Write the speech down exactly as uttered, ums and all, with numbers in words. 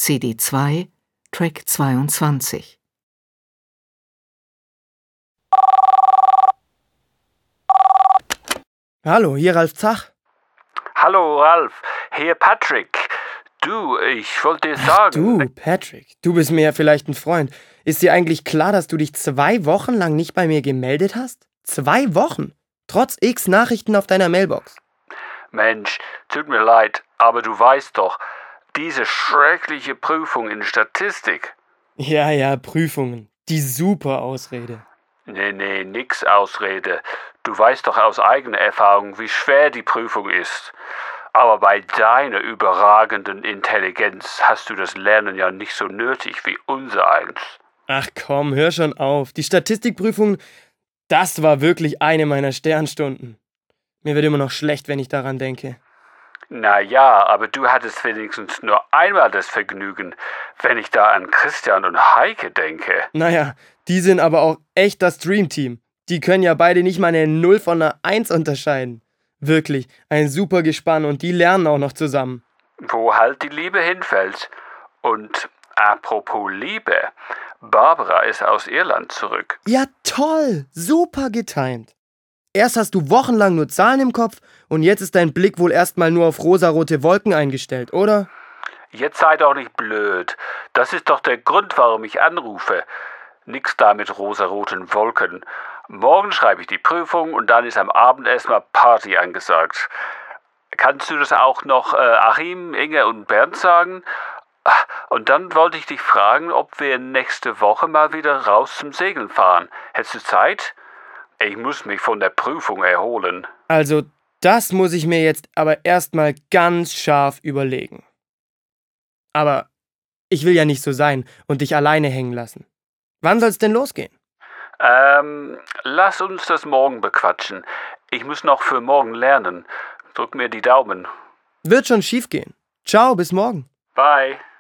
C D zwei, Track zweiundzwanzig. Hallo, hier Ralf Zach. Hallo Ralf, hier Patrick. Du, ich wollte dir sagen... Du, Patrick, du bist mir ja vielleicht ein Freund. Ist dir eigentlich klar, dass du dich zwei Wochen lang nicht bei mir gemeldet hast? Zwei Wochen? Trotz x Nachrichten auf deiner Mailbox. Mensch, tut mir leid, aber du weißt doch, diese schreckliche Prüfung in Statistik... Ja, ja, Prüfungen. Die super Ausrede. Nee, nee, nix Ausrede. Du weißt doch aus eigener Erfahrung, wie schwer die Prüfung ist. Aber bei deiner überragenden Intelligenz hast du das Lernen ja nicht so nötig wie unser eins. Ach komm, hör schon auf. Die Statistikprüfung, das war wirklich eine meiner Sternstunden. Mir wird immer noch schlecht, wenn ich daran denke. Na ja, aber du hattest wenigstens nur einmal das Vergnügen, wenn ich da an Christian und Heike denke. Naja, die sind aber auch echt das Dreamteam. Die können ja beide nicht mal eine Null von einer Eins unterscheiden. Wirklich, ein super Gespann und die lernen auch noch zusammen. Wo halt die Liebe hinfällt. Und apropos Liebe, Barbara ist aus Irland zurück. Ja toll, super getimt. Erst hast du wochenlang nur Zahlen im Kopf und jetzt ist dein Blick wohl erstmal nur auf rosarote Wolken eingestellt, oder? Jetzt sei doch nicht blöd. Das ist doch der Grund, warum ich anrufe. Nix da mit rosaroten Wolken. Morgen schreibe ich die Prüfung und dann ist am Abend erstmal Party angesagt. Kannst du das auch noch äh, Achim, Inge und Bernd sagen? Und dann wollte ich dich fragen, ob wir nächste Woche mal wieder raus zum Segeln fahren. Hättest du Zeit? Ich muss mich von der Prüfung erholen. Also, das muss ich mir jetzt aber erstmal ganz scharf überlegen. Aber ich will ja nicht so sein und dich alleine hängen lassen. Wann soll's denn losgehen? Ähm, lass uns das morgen bequatschen. Ich muss noch für morgen lernen. Drück mir die Daumen. Wird schon schief gehen. Ciao, bis morgen. Bye.